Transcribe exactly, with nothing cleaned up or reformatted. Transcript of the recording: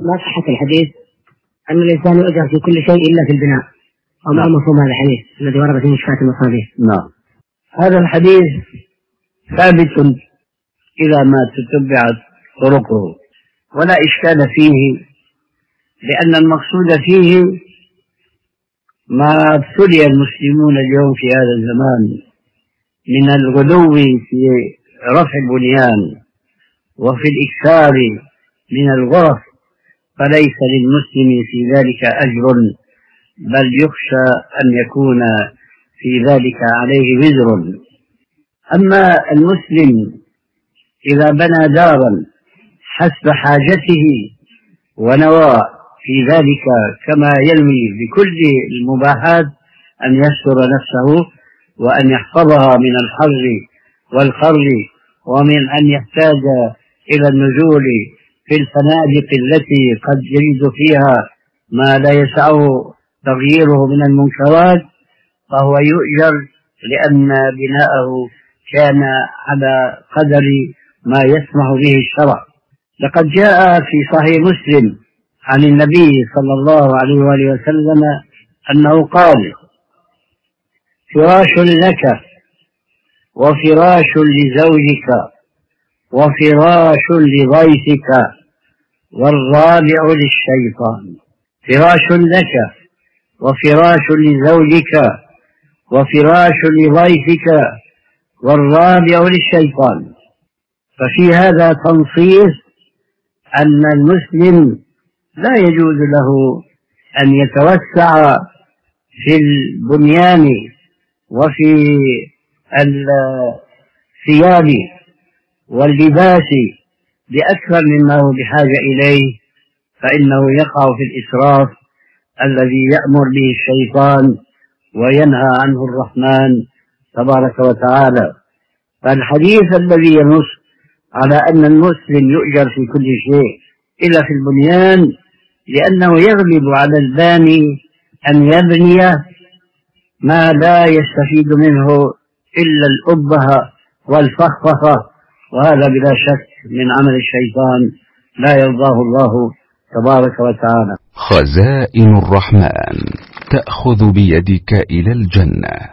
ما صحة الحديث أن الإنسان يؤجر في كل شيء إلا في البناء، وما مفهوم هذا الحديث الذي ورد في مشكاة المصابيح؟ نعم، هذا الحديث ثابت إذا ما تتبعت طرقه ولا إشكال فيه، لأن المقصود فيه ما ابتلي المسلمون اليوم في هذا الزمان من الغلو في رفع البنيان وفي الإكثار من الغرف، فليس للمسلم في ذلك أجر، بل يخشى أن يكون في ذلك عليه وزر. أما المسلم إذا بنى دارا حسب حاجته ونوى في ذلك كما ينوي بكل المباحات أن يستر نفسه وأن يحفظها من الحر والقر، ومن أن يحتاج إلى النزول في الفنادق التي قد يجد فيها ما لا يسعه تغييره من المنكرات، فهو يؤجر لأن بناءه كان على قدر ما يسمح به الشرع. لقد جاء في صحيح مسلم عن النبي صلى الله عليه وآله وسلم أنه قال: فراش لك وفراش لزوجك وفراش لضيفك والرابع للشيطان. فراش لك وفراش لزوجك وفراش لضيفك والرابع للشيطان. ففي هذا تنصيص أن المسلم لا يجوز له أن يتوسع في البنيان وفي الثياب واللباس بأكثر مما هو بحاجة إليه، فإنه يقع في الإسراف الذي يأمر به الشيطان وينهى عنه الرحمن تبارك وتعالى. فالحديث الذي ينص على أن المسلم يؤجر في كل شيء إلا في البنيان، لأنه يغلب على الباني أن يبني ما لا يستفيد منه إلا الأبهة والفخفخة، وهذا بلا شك من عمل الشيطان لا يرضاه الله تبارك وتعالى. خزائن الرحمن تأخذ بيدك إلى الجنة.